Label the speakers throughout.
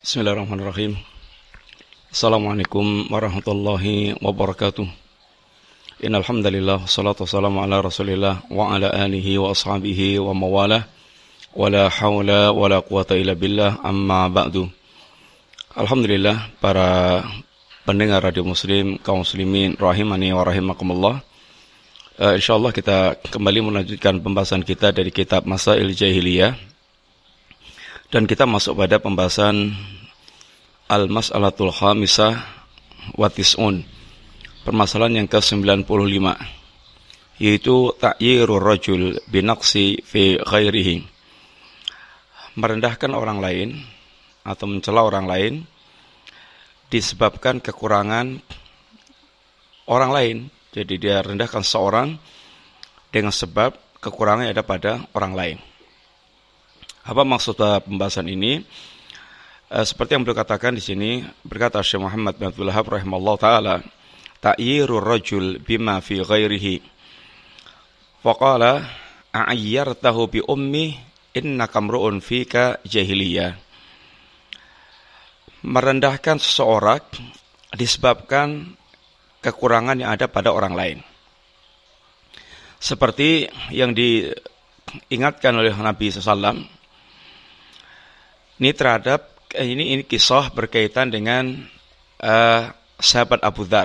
Speaker 1: Bismillahirrahmanirrahim. Assalamualaikum warahmatullahi wabarakatuh. Innal hamdalillah wassalatu wassalamu ala Rasulillah wa ala alihi wa ashabihi wa mawalah. Wala haula wala quwata illa billah, amma ba'du. Alhamdulillah, para pendengar radio Muslim, kaum muslimin rahimani wa rahimakumullah. Insyaallah kita kembali melanjutkan pembahasan kita dari kitab Masail Jahiliyah. Dan kita masuk pada pembahasan Al-Mas'alatul Khamisah wa Tis'un, permasalahan yang ke-95, yaitu ta'yirur rajul binaqsi fi ghairihi, merendahkan orang lain atau mencela orang lain disebabkan kekurangan orang lain. Jadi dia rendahkan seorang dengan sebab kekurangan yang ada pada orang lain. Apa maksud pembahasan ini? Seperti yang beliau katakan di sini, berkata Syekh Muhammad bin Abdul Wahhab rahimahullah taala, ta'yirur rajul bima fi ghairihi. Faqala a'ayyartahu bi ummi innaka mru'un fika jahiliyah. Merendahkan seseorang disebabkan kekurangan yang ada pada orang lain. Seperti yang diingatkan oleh Nabi SAW. Ini kisah berkaitan dengan sahabat Abu Dzar.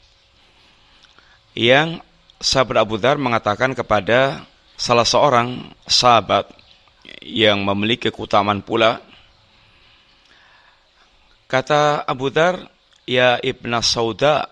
Speaker 1: Yang sahabat Abu Dzar mengatakan kepada salah seorang sahabat yang memiliki keutamaan pula, kata Abu Dzar, ya Ibna Sauda,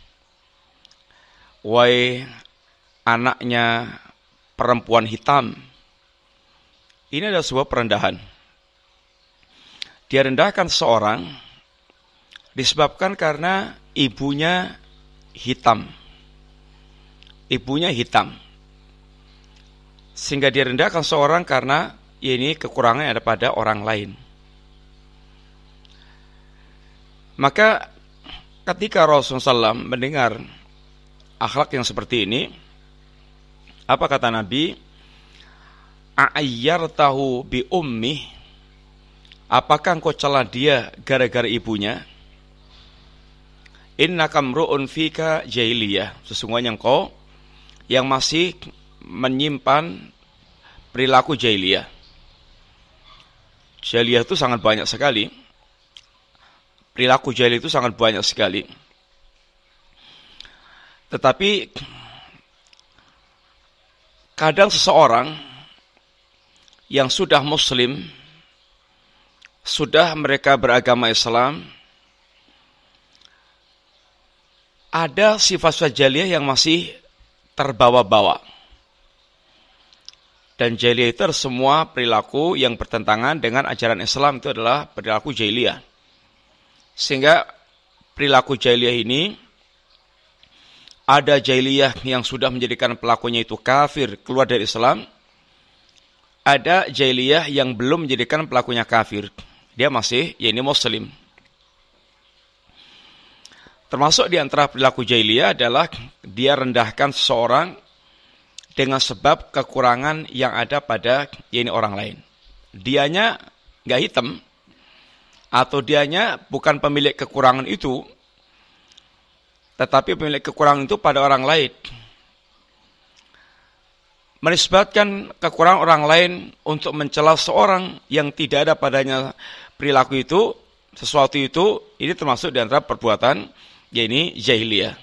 Speaker 1: wahai anaknya perempuan hitam. Ini adalah sebuah perendahan. Dia rendahkan seorang disebabkan karena ibunya hitam. Ibunya hitam. Sehingga dia rendahkan seorang karena ini kekurangan yang ada pada orang lain. Maka ketika Rasulullah SAW mendengar akhlak yang seperti ini, apa kata Nabi? A'ayyartahu bi ummi. Apakah engkau celah dia gara-gara ibunya? Innaka mru'un fika jahiliyah. Sesungguhnya engkau yang masih menyimpan perilaku jahiliyah. Jahiliyah itu sangat banyak sekali. Perilaku jahiliyah itu sangat banyak sekali. Tetapi kadang seseorang yang sudah muslim, sudah mereka beragama Islam, ada sifat-sifat jahiliyah yang masih terbawa-bawa. Dan jahiliyah itu semua perilaku yang bertentangan dengan ajaran Islam, itu adalah perilaku jahiliyah. Sehingga perilaku jahiliyah ini, ada jahiliyah yang sudah menjadikan pelakunya itu kafir, keluar dari Islam. Ada jahiliyah yang belum menjadikan pelakunya kafir. Dia masih, ini muslim. Termasuk di antara perilaku jahiliyah adalah dia rendahkan seseorang dengan sebab kekurangan yang ada pada orang lain. Dianya nggak hitam, atau dianya bukan pemilik kekurangan itu, tetapi pemilik kekurangan itu pada orang lain. Menisbatkan kekurangan orang lain untuk mencela seorang yang tidak ada padanya perilaku itu, sesuatu itu, ini termasuk di antara perbuatan jahiliyah.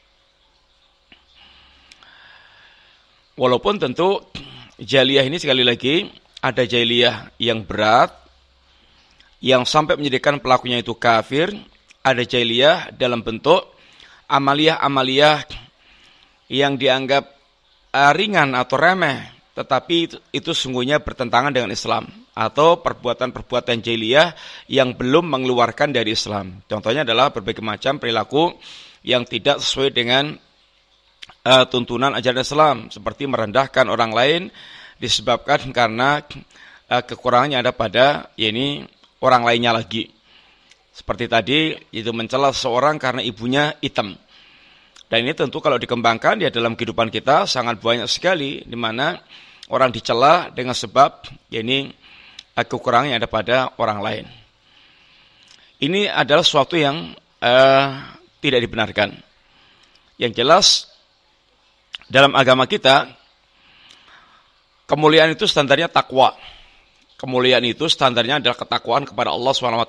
Speaker 1: Walaupun tentu jahiliyah ini sekali lagi ada jahiliyah yang berat, yang sampai menjadikan pelakunya itu kafir. Ada jahiliyah dalam bentuk amaliyah-amaliyah yang dianggap ringan atau remeh, tetapi itu sungguhnya bertentangan dengan Islam, atau perbuatan-perbuatan jahiliyah yang belum mengeluarkan dari Islam. Contohnya adalah berbagai macam perilaku yang tidak sesuai dengan tuntunan ajaran Islam, seperti merendahkan orang lain disebabkan karena kekurangan yang ada pada orang lainnya lagi. Seperti tadi, itu mencela seseorang karena ibunya hitam. Dan ini tentu kalau dikembangkan ya dalam kehidupan kita sangat banyak sekali di mana orang dicela dengan sebab kekurangan yang ada pada orang lain. Ini adalah sesuatu yang tidak dibenarkan. Yang jelas dalam agama kita, kemuliaan itu standarnya takwa. Kemuliaan itu standarnya adalah ketakwaan kepada Allah SWT.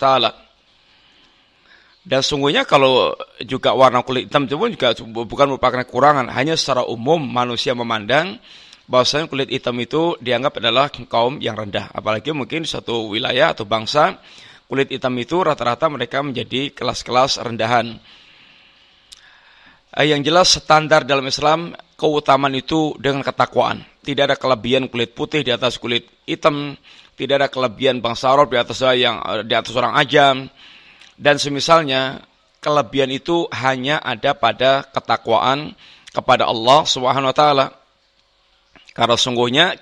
Speaker 1: Dan sungguhnya kalau juga warna kulit hitam itu pun juga bukan merupakan kekurangan. Hanya secara umum manusia memandang bahwasanya kulit hitam itu dianggap adalah kaum yang rendah. Apalagi mungkin di suatu wilayah atau bangsa, kulit hitam itu rata-rata mereka menjadi kelas-kelas rendahan. Yang jelas standar dalam Islam, keutamaan itu dengan ketakwaan. Tidak ada kelebihan kulit putih di atas kulit hitam, tidak ada kelebihan bangsa Arab di atas orang ajam. Dan semisalnya, kelebihan itu hanya ada pada ketakwaan kepada Allah Subhanahu wa taala. Karena sungguhnya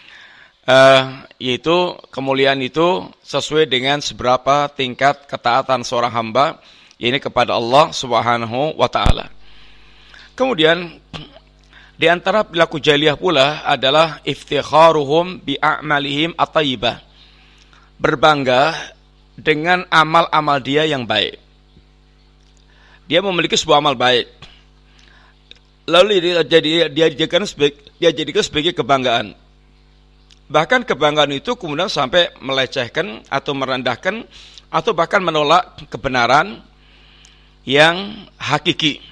Speaker 1: yaitu kemuliaan itu sesuai dengan seberapa tingkat ketaatan seorang hamba ini kepada Allah Subhanahu wa taala. Kemudian di antara perilaku jahiliyah pula adalah iftikharuhum bi a'malihim at-thayyibah. Berbangga dengan amal-amal dia yang baik. Dia memiliki sebuah amal baik. Lalu dia jadikan sebagai kebanggaan. Bahkan kebanggaan itu kemudian sampai melecehkan atau merendahkan atau bahkan menolak kebenaran yang hakiki.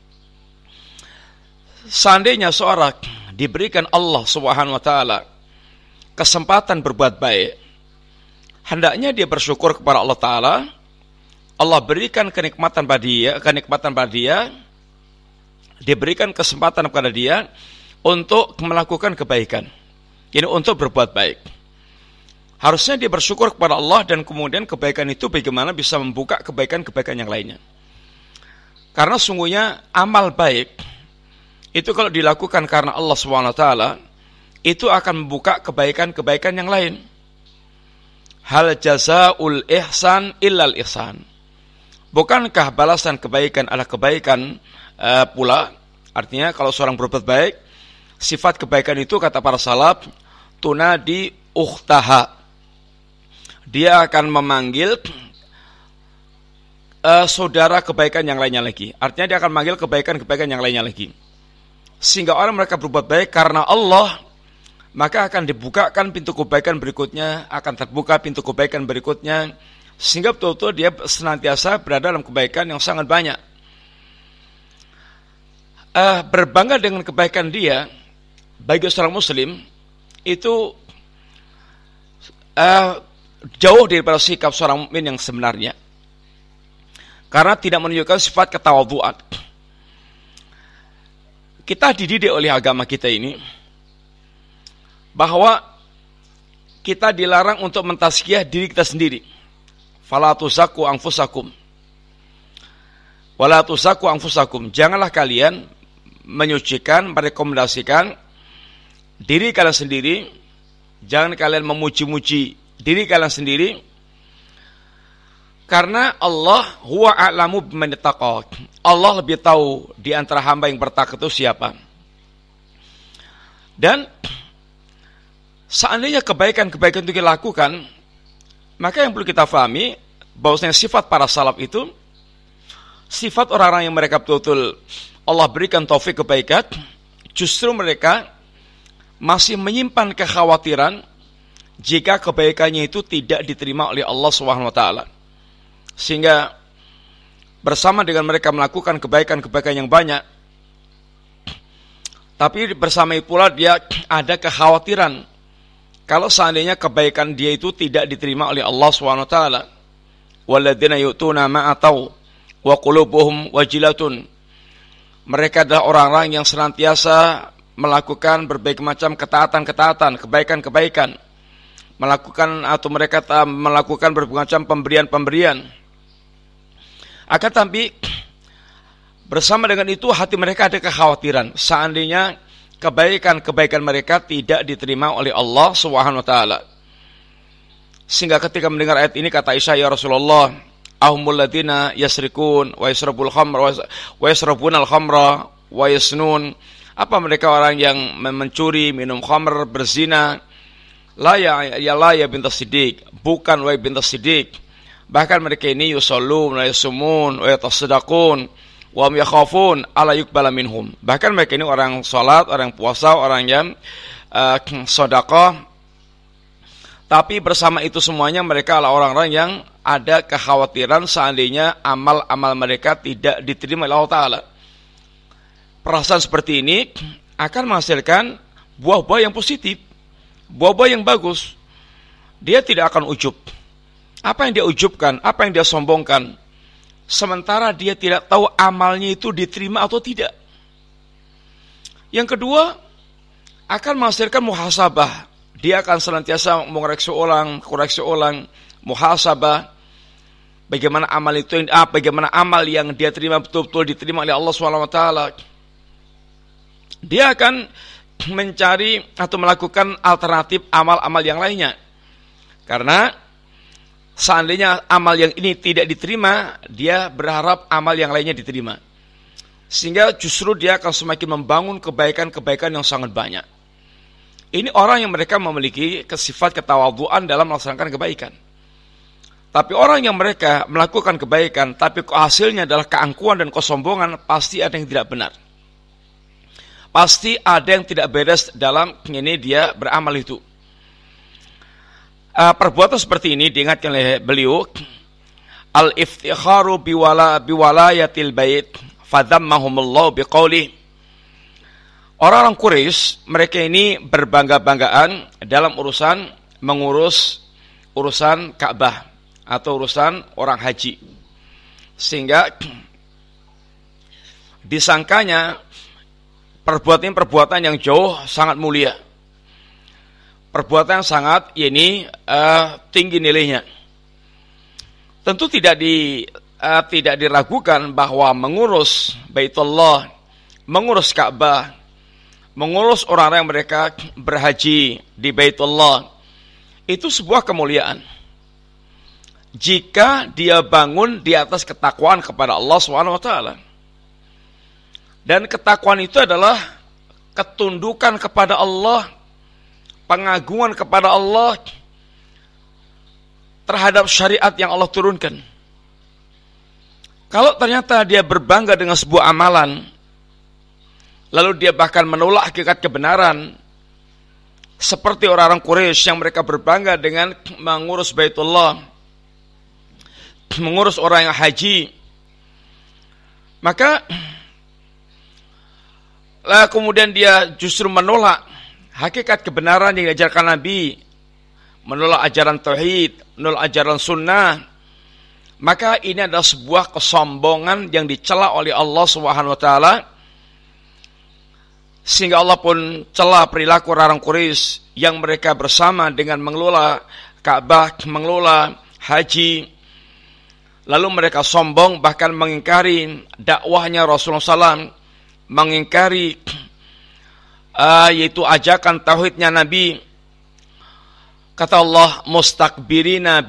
Speaker 1: Seandainya seorang diberikan Allah Subhanahu wa taala kesempatan berbuat baik, hendaknya dia bersyukur kepada Allah taala. Allah berikan kenikmatan pada dia, diberikan kesempatan kepada dia untuk melakukan kebaikan. Ini untuk berbuat baik. Harusnya dia bersyukur kepada Allah dan kemudian kebaikan itu bagaimana bisa membuka kebaikan-kebaikan yang lainnya. Karena sungguhnya amal baik itu kalau dilakukan karena Allah SWT, itu akan membuka kebaikan-kebaikan yang lain. Hal jazaul ihsan illal ihsan. Bukankah balasan kebaikan adalah kebaikan pula? Artinya kalau seorang berbuat baik, sifat kebaikan itu kata para salaf, tunadi ukhtaha. Dia akan memanggil saudara kebaikan yang lainnya lagi. Artinya dia akan memanggil kebaikan-kebaikan yang lainnya lagi. Sehingga orang mereka berbuat baik karena Allah, maka akan dibukakan pintu kebaikan berikutnya, akan terbuka pintu kebaikan berikutnya, sehingga betul-betul dia senantiasa berada dalam kebaikan yang sangat banyak. Berbangga dengan kebaikan dia, bagi seorang muslim, itu jauh daripada sikap seorang mukmin yang sebenarnya. Karena tidak menunjukkan sifat ketawadhuan. Kita dididik oleh agama kita ini bahwa kita dilarang untuk mentazkiyah diri kita sendiri. Fala tuzakku anfusakum. Wala tuzakku anfusakum. Janganlah kalian menyucikan, merekomendasikan diri kalian sendiri. Jangan kalian memuji-muji diri kalian sendiri. Karena Allah huwa a'lamu biman yattaqa. Allah lebih tahu di antara hamba yang bertakwa itu siapa. Dan seandainya kebaikan-kebaikan itu dilakukan, maka yang perlu kita pahami bahwasanya sifat para salaf itu sifat orang-orang yang mereka betul-betul Allah berikan taufik kebaikan, justru mereka masih menyimpan kekhawatiran jika kebaikannya itu tidak diterima oleh Allah Subhanahu wa taala. Sehingga bersama dengan mereka melakukan kebaikan-kebaikan yang banyak, tapi bersama pula dia ada kekhawatiran kalau seandainya kebaikan dia itu tidak diterima oleh Allah SWT. Walladzina yu'tuna ma atau wa qulubuhum wajilatun. Mereka adalah orang-orang yang senantiasa melakukan berbagai macam ketaatan-ketaatan, kebaikan-kebaikan, melakukan atau mereka melakukan berbagai macam pemberian-pemberian. Akan tapi bersama dengan itu hati mereka ada kekhawatiran seandainya kebaikan-kebaikan mereka tidak diterima oleh Allah Subhanahu wa taala. Sehingga ketika mendengar ayat ini kata Aisyah, ya Rasulullah, ahumul ladina yasrikun wa yasrabul khamra wa yasrabunal khamra wa yasnun. Apa mereka orang yang mencuri, minum khamr, berzina? La ya bintas Siddiq, bukan wahai bintas Siddiq. Bahkan mereka ini yusallun wa yasumun wa yatasaddaqun wa hum yakhafun alla yuqbala minhum. Bahkan mereka ini orang salat, orang puasa, orang yang sedekah. Tapi bersama itu semuanya mereka adalah orang-orang yang ada kekhawatiran seandainya amal-amal mereka tidak diterima oleh Allah Ta'ala. Perasaan seperti ini akan menghasilkan buah-buah yang positif, buah-buah yang bagus. Dia tidak akan ujub. Apa yang dia ujubkan, apa yang dia sombongkan, sementara dia tidak tahu amalnya itu diterima atau tidak. Yang kedua, akan menghasilkan muhasabah. Dia akan senantiasa mengoreksi ulang, muhasabah. Bagaimana amal itu, bagaimana amal yang dia terima betul-betul diterima oleh Allah SWT. Dia akan mencari atau melakukan alternatif amal-amal yang lainnya. Karena seandainya amal yang ini tidak diterima, dia berharap amal yang lainnya diterima. Sehingga justru dia akan semakin membangun kebaikan-kebaikan yang sangat banyak. Ini orang yang mereka memiliki sifat ketawadhuan dalam melaksanakan kebaikan. Tapi orang yang mereka melakukan kebaikan, tapi hasilnya adalah keangkuhan dan kesombongan, pasti ada yang tidak benar. Pasti ada yang tidak beres dalam ini dia beramal itu. Perbuatan seperti ini diingatkan oleh beliau, al-iftikharu biwalayatil bait fadhammahumullahu biqaulih. Orang-orang Quraisy, mereka ini berbangga-banggaan dalam mengurus urusan Ka'bah atau urusan orang haji. Sehingga disangkanya perbuatan yang jauh sangat mulia. Perbuatan yang sangat tinggi nilainya. Tentu tidak diragukan bahwa mengurus Baitullah, mengurus Ka'bah, mengurus orang-orang yang mereka berhaji di Baitullah, itu sebuah kemuliaan. Jika dia bangun di atas ketakwaan kepada Allah SWT. Dan ketakwaan itu adalah ketundukan kepada Allah, pengagungan kepada Allah terhadap syariat yang Allah turunkan. Kalau ternyata dia berbangga dengan sebuah amalan, lalu dia bahkan menolak hakikat kebenaran, seperti orang-orang Quraisy yang mereka berbangga dengan mengurus Baitullah, mengurus orang yang haji, maka kemudian dia justru menolak hakikat kebenaran yang diajarkan Nabi, menolak ajaran tauhid, menolak ajaran sunnah, maka ini adalah sebuah kesombongan yang dicela oleh Allah Subhanahu wa taala. Sehingga Allah pun celah perilaku orang Quraisy yang mereka bersama dengan mengelola Ka'bah, mengelola haji. Lalu mereka sombong, bahkan mengingkari dakwahnya Rasulullah SAW, mengingkari yaitu ajakan tauhidnya Nabi. Kata Allah, mustakbirina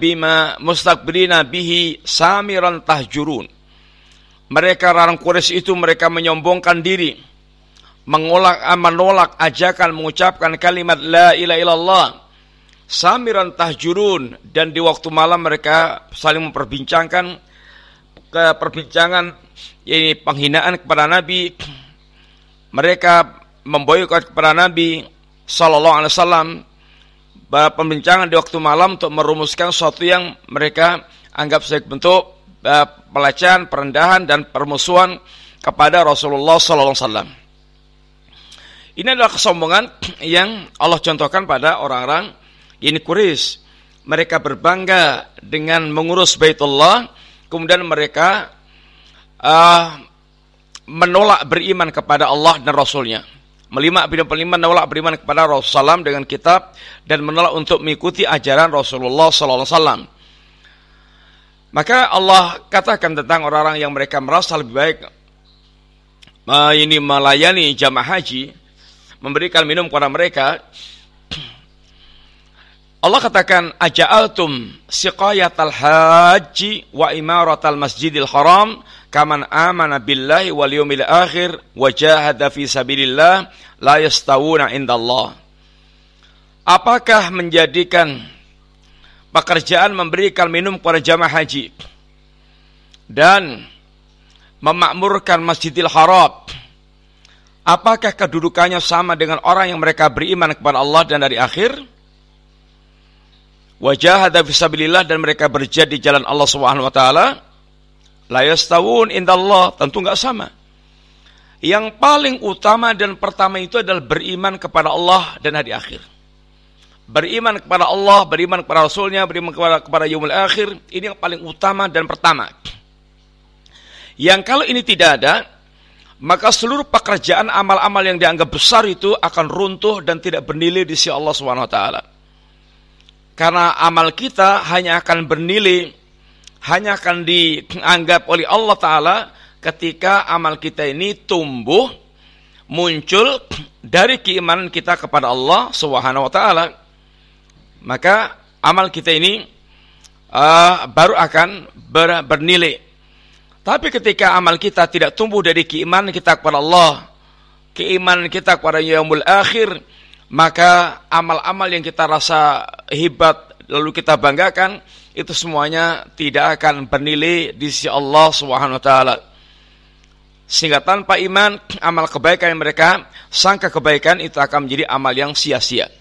Speaker 1: bihi samiran tahjurun. Mereka orang Quraisy itu mereka menyombongkan diri, menolak ajakan mengucapkan kalimat la ilaha illallah, samiran tahjurun, dan di waktu malam mereka saling memperbincangkan perbincangan ini penghinaan kepada Nabi. Mereka memboikot kepada Nabi sallallahu alaihi wasallam, perbincangan di waktu malam untuk merumuskan sesuatu yang mereka anggap sebagai bentuk pelecehan, perendahan dan permusuhan kepada Rasulullah sallallahu alaihi wasallam. Ini adalah kesombongan yang Allah contohkan pada orang-orang Quraisy. Mereka berbangga dengan mengurus Baitullah, kemudian mereka menolak beriman kepada Allah dan Rasulnya. Menolak beriman kepada Rasulullah SAW dengan kitab, dan menolak untuk mengikuti ajaran Rasulullah SAW. Maka Allah katakan tentang orang-orang yang mereka merasa lebih baik melayani jamaah haji, memberikan minum kepada mereka. Allah katakan, aja'altum siqayatal haji wa imaratal masjidil haram kaman amana billahi wal yawmil akhir wa jahada fi sabilillah la yastawuna indallah. Apakah menjadikan pekerjaan memberikan minum kepada jamaah haji dan memakmurkan Masjidil Haram, apakah kedudukannya sama dengan orang yang mereka beriman kepada Allah dan hari akhir? Wajahada fisabilillah, dan mereka berjihad di jalan Allah Subhanahu wa taala. La yastawun indallah, tentu enggak sama. Yang paling utama dan pertama itu adalah beriman kepada Allah dan hari akhir. Beriman kepada Allah, beriman kepada Rasulnya, beriman kepada yaumul akhir, ini yang paling utama dan pertama. Yang kalau ini tidak ada, maka seluruh pekerjaan amal-amal yang dianggap besar itu akan runtuh dan tidak bernilai di sisi Allah Subhanahu wa taala. Karena amal kita hanya akan bernilai, hanya akan dianggap oleh Allah Ta'ala ketika amal kita ini tumbuh, muncul dari keimanan kita kepada Allah Subhanahu wa taala. Maka amal kita ini baru akan bernilai. Tapi ketika amal kita tidak tumbuh dari keimanan kita kepada Allah, keimanan kita kepada yaumul akhir, maka amal-amal yang kita rasa hebat lalu kita banggakan, itu semuanya tidak akan bernilai di sisi Allah Subhanahu wa taala. Sehingga tanpa iman, amal kebaikan yang mereka sangka kebaikan itu akan menjadi amal yang sia-sia.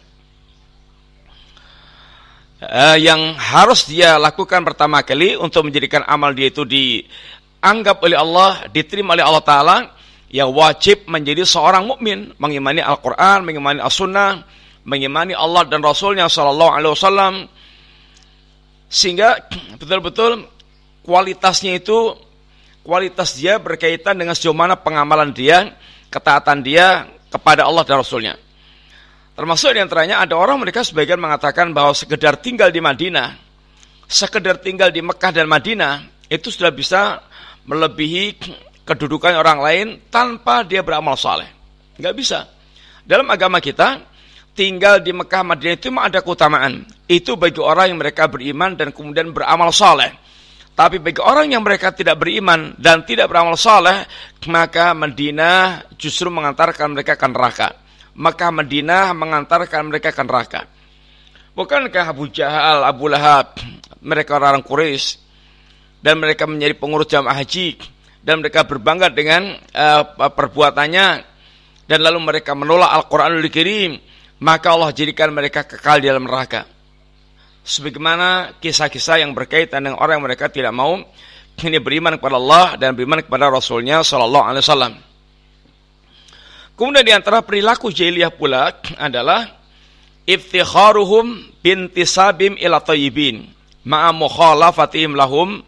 Speaker 1: Yang harus dia lakukan pertama kali untuk menjadikan amal dia itu dianggap oleh Allah, diterima oleh Allah Ta'ala, yang wajib menjadi seorang mukmin, mengimani Al-Quran, mengimani As-Sunnah, mengimani Allah dan Rasulnya Sallallahu Alaihi Wasallam, sehingga betul-betul kualitasnya itu, kualitas dia berkaitan dengan sejauh mana pengamalan dia, ketaatan dia kepada Allah dan Rasulnya. Termasuk di antaranya ada orang, mereka sebagian mengatakan bahwa sekedar tinggal di Madinah, sekedar tinggal di Mekah dan Madinah, itu sudah bisa melebihi kedudukan orang lain tanpa dia beramal saleh. Enggak bisa. Dalam agama kita, tinggal di Mekah Madinah itu memang ada keutamaan. Itu bagi orang yang mereka beriman dan kemudian beramal saleh. Tapi bagi orang yang mereka tidak beriman dan tidak beramal saleh, maka Madinah justru mengantarkan mereka ke neraka. Maka Madinah mengantarkan mereka ke neraka. Bukankah Abu Jahal, Abu Lahab, mereka orang Quraisy, dan mereka menjadi pengurus jamaah haji, dan mereka berbangga dengan perbuatannya, dan lalu mereka menolak Al-Quranul Karim, maka Allah jadikan mereka kekal di dalam neraka. Sebagaimana kisah-kisah yang berkaitan dengan orang yang mereka tidak mau ini beriman kepada Allah dan beriman kepada Rasulnya Sallallahu Alaihi Wasallam. Kemudian di antara perilaku jahiliyah pula adalah iftikharuhum bintisabim ila thayyibin ma'a mukhalafatihim lahum,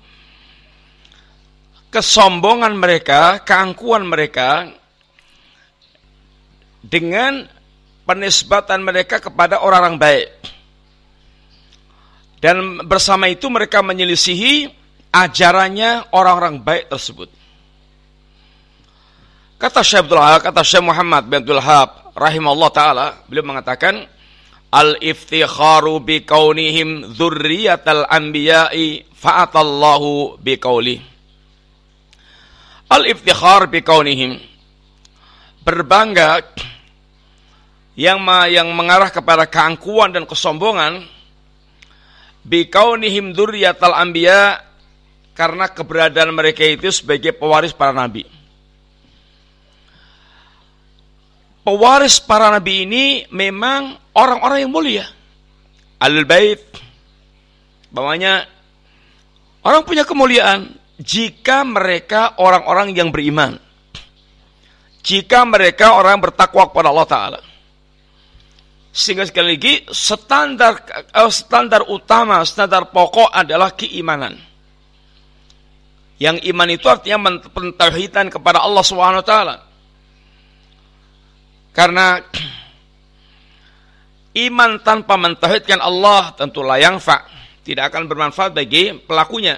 Speaker 1: kesombongan mereka, keangkuhan mereka dengan penisbatan mereka kepada orang-orang baik. Dan bersama itu mereka menyelisihi ajarannya orang-orang baik tersebut. Kata Syekh Muhammad bin Abdul Wahhab rahimahullah ta'ala, beliau mengatakan, al-iftikharu bi kaunihim dzurriyyatal anbiya'i fa'atallahu bi qaulih. Al-iftikhar bi kaunihim, berbangga yang mengarah kepada keangkuhan dan kesombongan, bi kaunihim dzurriyyatal anbiya, karena keberadaan mereka itu sebagai pewaris para nabi. Pewaris para nabi ini memang orang-orang yang mulia. Ahlul bait, bawahnya orang punya kemuliaan jika mereka orang-orang yang beriman, jika mereka orang yang bertakwa kepada Allah Ta'ala. Sehingga sekali lagi standar utama, standar pokok adalah keimanan. Yang iman itu artinya pentauhidan kepada Allah Subhanahu wa taala. Karena iman tanpa mentauhidkan Allah tentu la yanfa, tidak akan bermanfaat bagi pelakunya.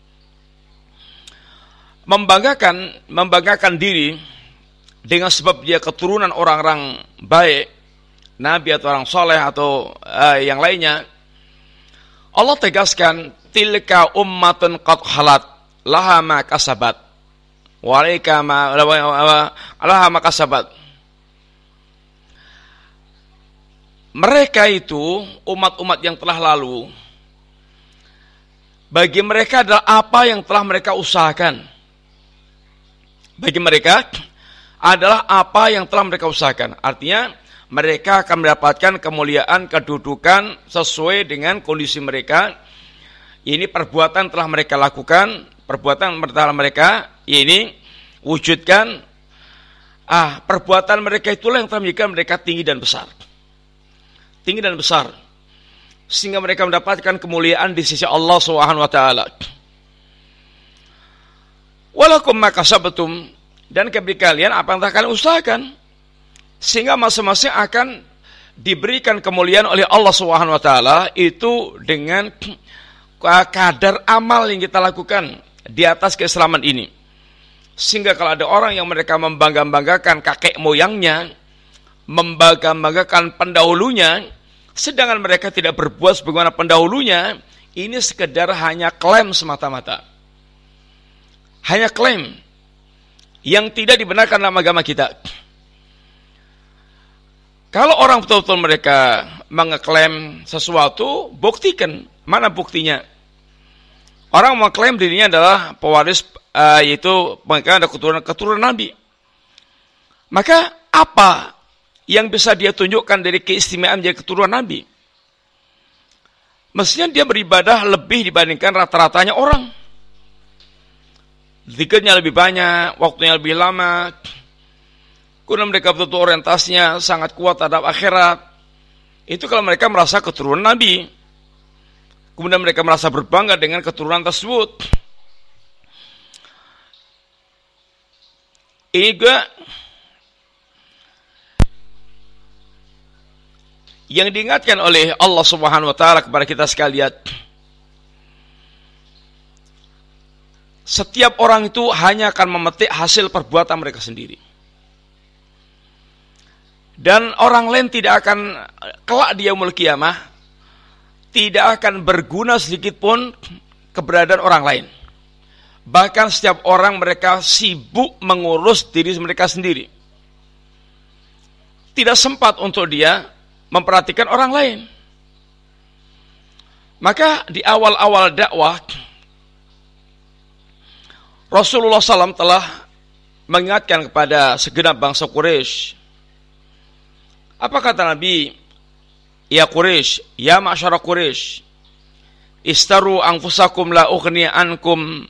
Speaker 1: Membanggakan diri dengan sebab dia keturunan orang-orang baik, nabi atau orang soleh atau yang lainnya, Allah tegaskan, tilka ummatun qad khalat laha ma kasabat wa alaika ma laha ma kasabat. Mereka itu umat-umat yang telah lalu, bagi mereka adalah apa yang telah mereka usahakan. Bagi mereka adalah apa yang telah mereka usahakan. Artinya mereka akan mendapatkan kemuliaan, kedudukan sesuai dengan kondisi mereka. Ini perbuatan telah mereka lakukan, perbuatan telah mereka ini wujudkan. Perbuatan mereka itulah yang telah menjadikan mereka tinggi dan besar. Tinggi dan besar. Sehingga mereka mendapatkan kemuliaan di sisi Allah Subhanahu wa taala. Walakum ma kasabtum, dan kepada kalian apa yang telah kalian usahakan, sehingga masing-masing akan diberikan kemuliaan oleh Allah Subhanahu wa taala itu dengan kadar amal yang kita lakukan di atas keislaman ini. Sehingga kalau ada orang yang mereka membangga-banggakan kakek moyangnya, membangga-banggakan pendahulunya, sedangkan mereka tidak berbuat sebagaimana pendahulunya, ini sekedar hanya klaim semata-mata. Hanya klaim yang tidak dibenarkan dalam agama kita. Kalau orang betul-betul mereka mengeklaim sesuatu, buktikan. Mana buktinya? Orang mengklaim dirinya adalah pewaris, yaitu mereka ada keturunan Nabi. Maka apa yang bisa dia tunjukkan dari keistimewaan menjadi keturunan Nabi? Mestinya dia beribadah lebih dibandingkan rata-ratanya orang. Zikirnya lebih banyak, waktunya lebih lama. Kemudian mereka betul-betul orientasinya sangat kuat terhadap akhirat. Itu kalau mereka merasa keturunan Nabi. Kemudian mereka merasa berbangga dengan keturunan tersebut. Ini juga yang diingatkan oleh Allah Subhanahu wa taala kepada kita sekalian. Setiap orang itu hanya akan memetik hasil perbuatan mereka sendiri. Dan orang lain tidak akan kelak di yaumul qiyamah, tidak akan berguna sedikit pun keberadaan orang lain. Bahkan setiap orang mereka sibuk mengurus diri mereka sendiri. Tidak sempat untuk dia memperhatikan orang lain. Maka di awal-awal dakwah, Rasulullah SAW telah mengingatkan kepada segenap bangsa Quraisy. Apa kata Nabi? Ya Quraisy, ya ma'syara Quraisy, istaru anfusakum la ughni ankum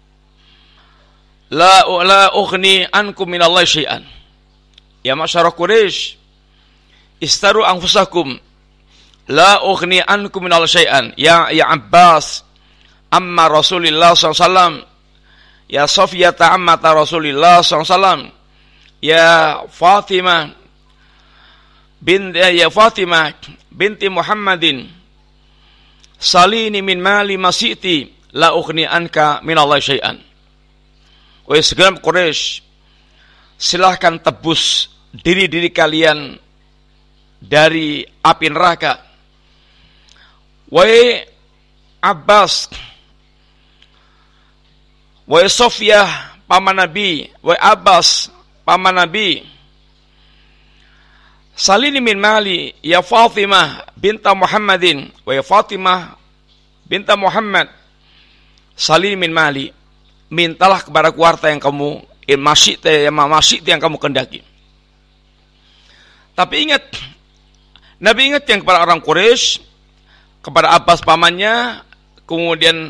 Speaker 1: minallahi syai'an. Ya ma'syara Quraisy, istaru anfusakum la ughni ankum minallahi syai'an. Ya Abbas amma Rasulillah SAW, ya Safiyata ammata Rasulillah SAW, ya Fatimah binti Muhammadin, salini min mali masiti la ughni anka minallahi syai'an. Wahai segenap Quraisy, silahkan tebus diri-diri kalian dari api neraka. Wahai Abbas, wahai Sofiyah paman Nabi, wahai Abbas paman Nabi, salini min mali ya Fatimah binta Muhammadin, wahai Fatimah binta Muhammad, salini min mali, mintalah kepada harta yang kamu masyid yang kamu kendaki. Tapi ingat, Nabi ingat yang kepada orang Quraisy, kepada Abbas pamannya, kemudian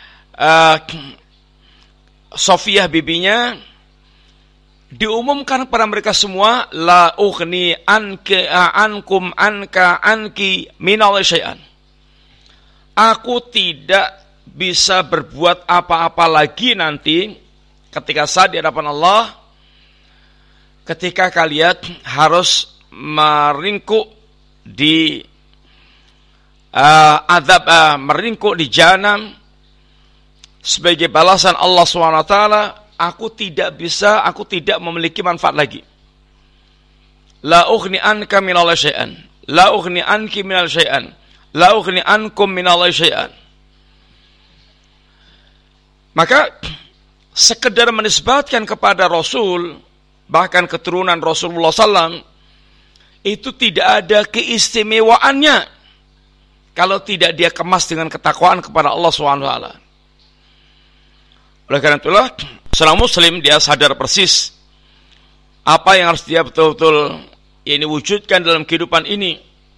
Speaker 1: Sofiyah bibinya, diumumkan kepada mereka semua, la ughni ankum anki minallahi syai'an. Aku tidak bisa berbuat apa-apa lagi nanti ketika saat di hadapan Allah, ketika kalian harus meringkuk di meringkuk di jahanam sebagai balasan Allah SWT. Aku tidak memiliki manfaat lagi. La ughni anka minallahi syai'an, la ughni anki minallahi syai'an, la ughni ankum minallahi syai'an. Maka sekedar menisbatkan kepada Rasul, bahkan keturunan Rasulullah SAW, itu tidak ada keistimewaannya kalau tidak dia kemas dengan ketakwaan kepada Allah SWT. Oleh karena itulah, seorang muslim dia sadar persis apa yang harus dia betul-betul ini wujudkan dalam kehidupan ini.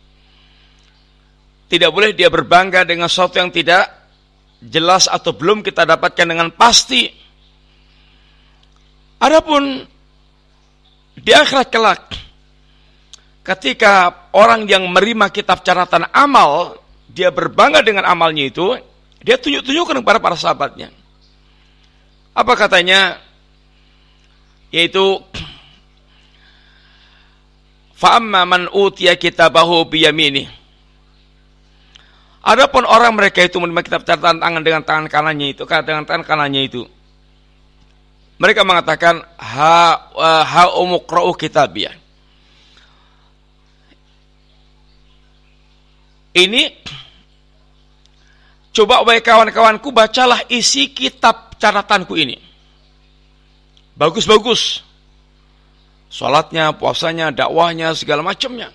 Speaker 1: Tidak boleh dia berbangga dengan sesuatu yang tidak jelas atau belum kita dapatkan dengan pasti. Adapun di akhirat kelak, ketika orang yang menerima kitab catatan amal, dia berbangga dengan amalnya itu, dia tunjuk-tunjukkan kepada para sahabatnya. Apa katanya? Yaitu fa'amma man utiya kitabahu biyamini. Adapun orang mereka itu menerima kitab catatan tangan dengan tangan kanannya itu, mereka mengatakan ha umqra'u kitabiyah. Ini coba wahai kawan-kawanku, bacalah isi kitab catatanku ini. Bagus-bagus. Salatnya, puasanya, dakwahnya, segala macamnya.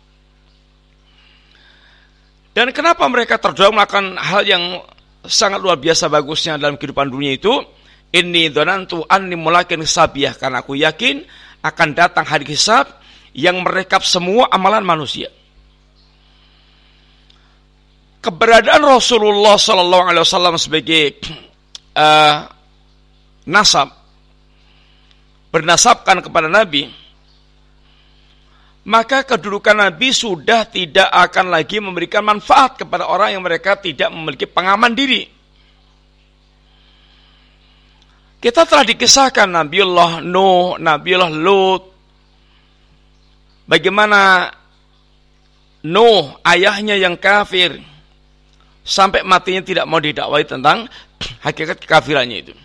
Speaker 1: Dan kenapa mereka terdorong melakukan hal yang sangat luar biasa bagusnya dalam kehidupan dunia itu? Inni dzanantu anni mulakin hisabiyah, karena aku yakin akan datang hari hisab yang merekap semua amalan manusia. Keberadaan Rasulullah SAW sebagai nasab, bernasabkan kepada Nabi, maka kedudukan Nabi sudah tidak akan lagi memberikan manfaat kepada orang yang mereka tidak memiliki pengaman diri. Kita telah dikisahkan Nabiullah Nuh, Nabiullah Lut, bagaimana Nuh, ayahnya yang kafir, sampai matinya tidak mau didakwai tentang hakikat kekafirannya itu.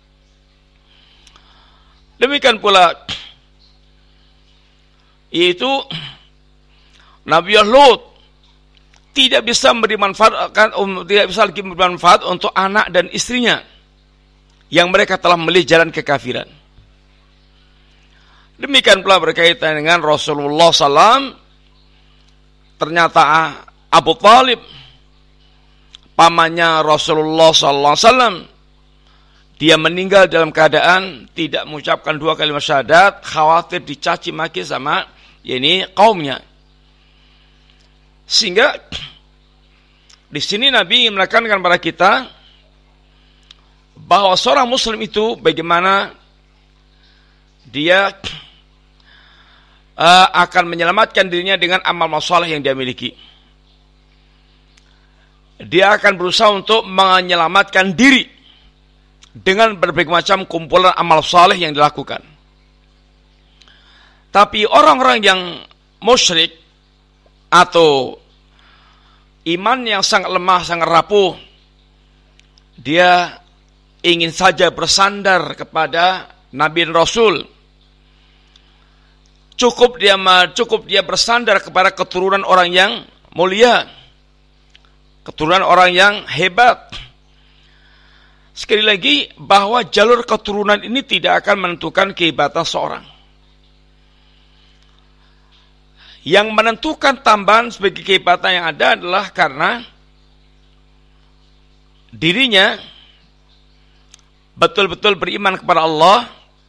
Speaker 1: Demikian pula yaitu Nabiullah Lut tidak bisa memberi manfaat untuk anak dan istrinya yang mereka telah memilih jalan kekafiran. Demikian pula berkaitan dengan Rasulullah SAW, ternyata Abu Thalib, pamannya Rasulullah SAW, dia meninggal dalam keadaan tidak mengucapkan 2 kalimat syahadat, khawatir dicaci maki sama kaumnya. Sehingga di sini Nabi ingin menekankan kepada kita bahwa seorang muslim itu bagaimana dia akan menyelamatkan dirinya dengan amal masalah yang dia miliki. Dia akan berusaha untuk menyelamatkan diri dengan berbagai macam kumpulan amal saleh yang dilakukan. Tapi orang-orang yang musyrik atau iman yang sangat lemah, sangat rapuh, dia ingin saja bersandar kepada Nabi dan Rasul. Cukup dia bersandar kepada keturunan orang yang mulia, keturunan orang yang hebat. Sekali lagi, bahwa jalur keturunan ini tidak akan menentukan kehebatan seorang. Yang menentukan tambahan sebagai kehebatan yang ada adalah karena dirinya betul-betul beriman kepada Allah,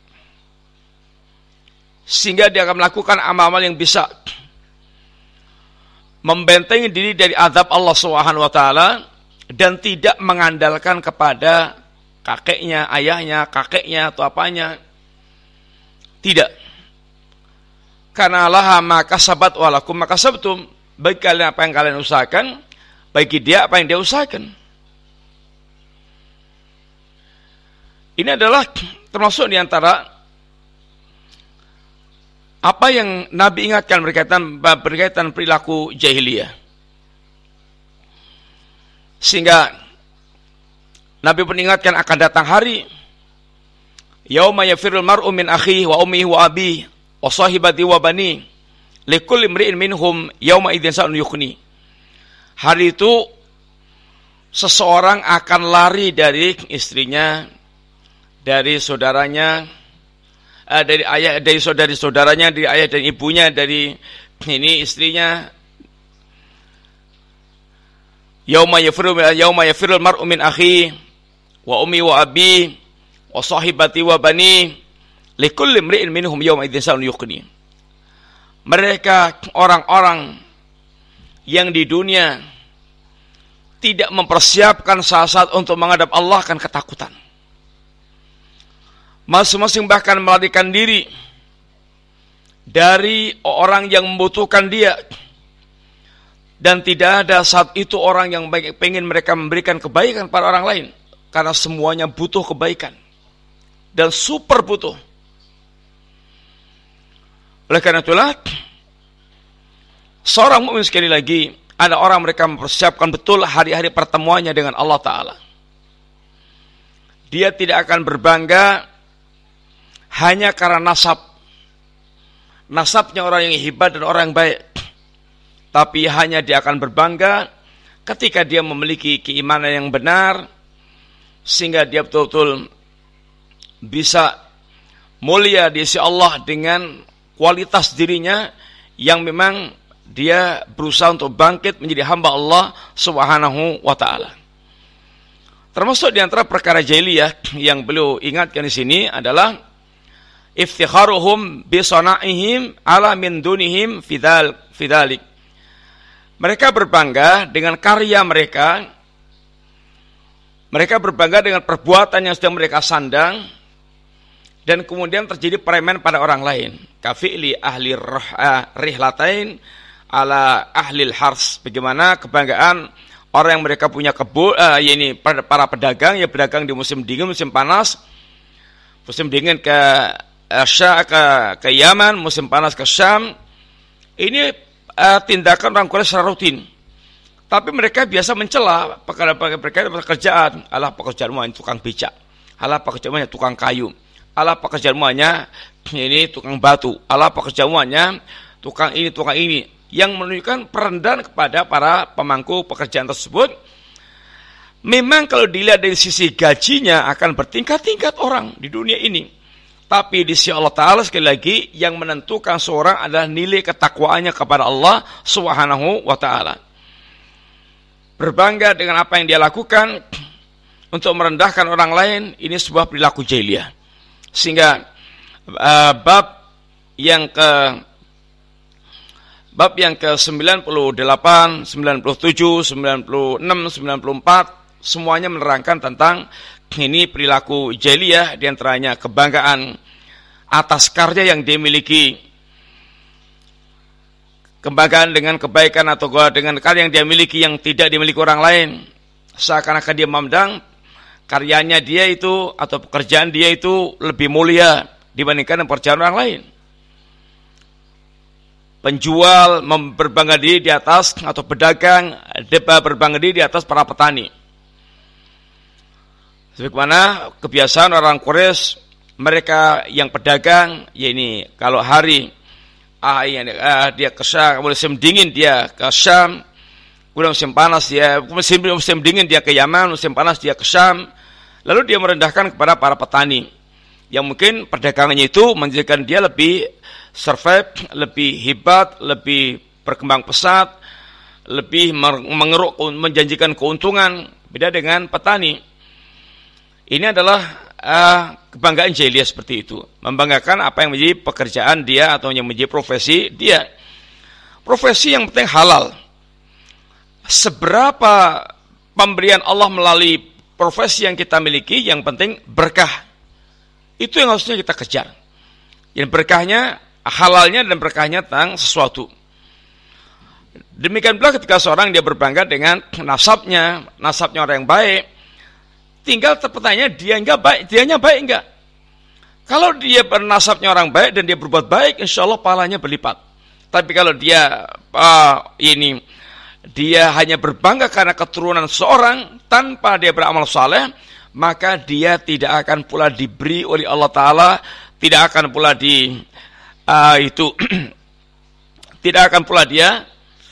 Speaker 1: sehingga dia akan melakukan amal-amal yang bisa membentengi diri dari azab Allah SWT, dan tidak mengandalkan kepada kakeknya, ayahnya, kakeknya atau apanya. Tidak. Karena laha ma kasabat walakum ma kasabtum, bagi kalian apa yang kalian usahakan, bagi dia apa yang dia usahakan. Ini adalah termasuk di antara apa yang Nabi ingatkan berkaitan perilaku jahiliyah. Sehingga Nabi pun ingatkan akan datang hari yauma yafirul mar'u min akhihi wa ummihi wa abihi wa sahibati wa bani likulli imri'in minhum yauma idzin sa'un yukhni. Hari itu seseorang akan lari dari istrinya, dari saudaranya, dari ayah, dari saudari-saudaranya, dari ayah dan ibunya, dari istrinya. Yauma yafirul mar'u min akhihi wa ummi wa abi wa sahibati wa bani likulli imri'in minhum yawma idzin sha'nun yughni. Mereka orang-orang yang di dunia tidak mempersiapkan saat-saat untuk menghadap Allah akan ketakutan. Masing-masing bahkan melarikan diri dari orang yang membutuhkan dia. Dan tidak ada saat itu orang yang pengen mereka memberikan kebaikan pada orang lain. Karena semuanya butuh kebaikan. Dan super butuh. Oleh karena itulah, seorang mukmin sekali lagi, ada orang mereka mempersiapkan betul hari-hari pertemuannya dengan Allah Ta'ala. Dia tidak akan berbangga hanya karena nasab. Nasabnya orang yang hebat dan orang yang baik. Tapi hanya dia akan berbangga ketika dia memiliki keimanan yang benar, sehingga dia betul-betul bisa mulia di sisi Allah dengan kualitas dirinya yang memang dia berusaha untuk bangkit menjadi hamba Allah Subhanahu wa ta'ala. Termasuk di antara perkara jahiliyah yang beliau ingatkan di sini adalah iftikharuhum bi sana'ihim ala min dunihim fidalik. Mereka berbangga dengan karya mereka. Mereka berbangga dengan perbuatan yang sedang mereka sandang. Dan kemudian terjadi peremen pada orang lain. Kafi'li ahli rihlatain ala ahli hars. Bagaimana kebanggaan orang yang mereka punya kebun, ini para pedagang, ya pedagang di musim dingin, musim panas. Musim dingin ke Yaman, musim panas ke Syam. Ini tindakan orang Quraisy secara rutin. Tapi mereka biasa mencela pekerjaan. Alah pekerjaanmu hanya tukang becak. Alah pekerjaanmu hanya tukang kayu. Alah pekerjaanmu hanya ini tukang batu. Alah pekerjaanmu hanya tukang ini. Yang menunjukkan perendahan kepada para pemangku pekerjaan tersebut. Memang kalau dilihat dari sisi gajinya akan bertingkat-tingkat orang di dunia ini. Tapi di sisi Allah Ta'ala sekali lagi yang menentukan seorang adalah nilai ketakwaannya kepada Allah Subhanahu wa Ta'ala. Berbangga dengan apa yang dia lakukan untuk merendahkan orang lain, ini sebuah perilaku jahiliyah. Sehingga bab yang ke-98, 97, 96, 94 semuanya menerangkan tentang ini perilaku jahiliyah, diantaranya kebanggaan atas karya yang dia miliki, kebanggaan dengan kebaikan atau dengan karya yang dia miliki yang tidak dimiliki orang lain, seakan-akan dia memandang karyanya dia itu atau pekerjaan dia itu lebih mulia dibandingkan dengan pekerjaan orang lain. Penjual berbangga diri di atas, atau pedagang berbangga diri di atas para petani. Sebagaimana kebiasaan orang Quraisy, mereka yang pedagang, ya ini kalau hari dia ke Syam, musim dingin dia ke Syam, kemudian musim panas dia musim dingin dia ke Yaman, musim panas dia ke Syam. Lalu dia merendahkan kepada para petani yang mungkin perdagangannya itu menjadikan dia lebih survive, lebih hebat, lebih berkembang pesat, lebih menjanjikan keuntungan, beda dengan petani. Ini adalah kebanggaan jahiliyah seperti itu. Membanggakan apa yang menjadi pekerjaan dia atau yang menjadi profesi dia. Profesi yang penting halal. Seberapa pemberian Allah melalui profesi yang kita miliki, yang penting berkah. Itu yang harusnya kita kejar. Yang berkahnya, halalnya dan berkahnya tentang sesuatu. Demikian pula ketika seorang dia berbangga dengan nasabnya orang yang baik. Tinggal pertanyaannya, dianya baik enggak? Kalau dia bernasabnya orang baik dan dia berbuat baik, insya Allah pahalanya berlipat. Tapi kalau dia hanya berbangga karena keturunan seorang tanpa dia beramal saleh, maka dia tidak akan pula diberi oleh Allah Ta'ala, tidak akan pula tidak akan pula dia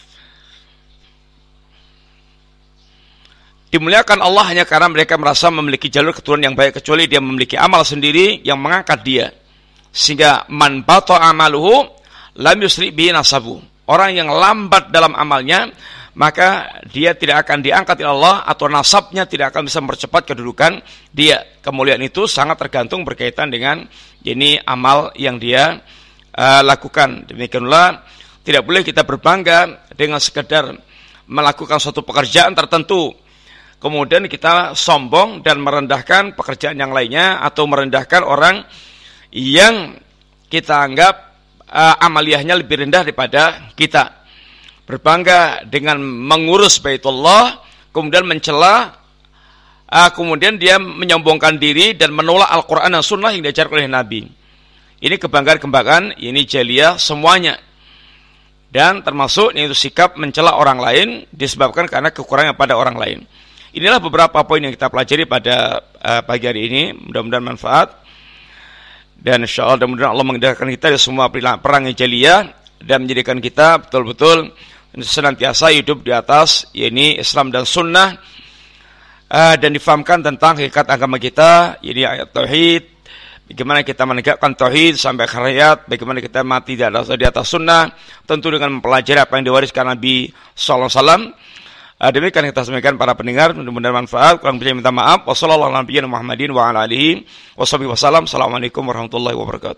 Speaker 1: dimuliakan Allah hanya karena mereka merasa memiliki jalur keturunan yang baik, kecuali dia memiliki amal sendiri yang mengangkat dia. Sehingga man bata amaluhu lam yusri bihi nasabu. Orang yang lambat dalam amalnya, maka dia tidak akan diangkat oleh Allah atau nasabnya tidak akan bisa mempercepat kedudukan dia. Kemuliaan itu sangat tergantung berkaitan dengan ini amal yang dia lakukan. Demikianlah tidak boleh kita berbangga dengan sekedar melakukan suatu pekerjaan tertentu, kemudian kita sombong dan merendahkan pekerjaan yang lainnya atau merendahkan orang yang kita anggap amaliyahnya lebih rendah daripada kita. Berbangga dengan mengurus Baitullah, kemudian mencela, kemudian dia menyombongkan diri dan menolak Al-Quran dan Sunnah yang diajarkan oleh Nabi. Ini kebanggaan-kebanggaan, ini jaliyah semuanya. Dan termasuk yaitu sikap mencela orang lain disebabkan karena kekurangan pada orang lain. Inilah beberapa poin yang kita pelajari pada pagi hari ini. Mudah-mudahan manfaat. Dan insyaallah mudah-mudahan Allah menghindarkan kita dari semua perang jaliyah dan menjadikan kita betul-betul senantiasa hidup di atas yakni Islam dan Sunnah, dan difahamkan tentang hakikat agama kita, yakni ayat tauhid, bagaimana kita menegakkan tauhid sampai akhir hayat, bagaimana kita mati di atas Sunnah, tentu dengan mempelajari apa yang diwariskan Nabi sallallahu alaihi wasallam. Demikian kita sampaikan para pendengar, mudah-mudahan manfaat. Kurang lebihnya minta maaf. Wassalamualaikum warahmatullahi wabarakatuh.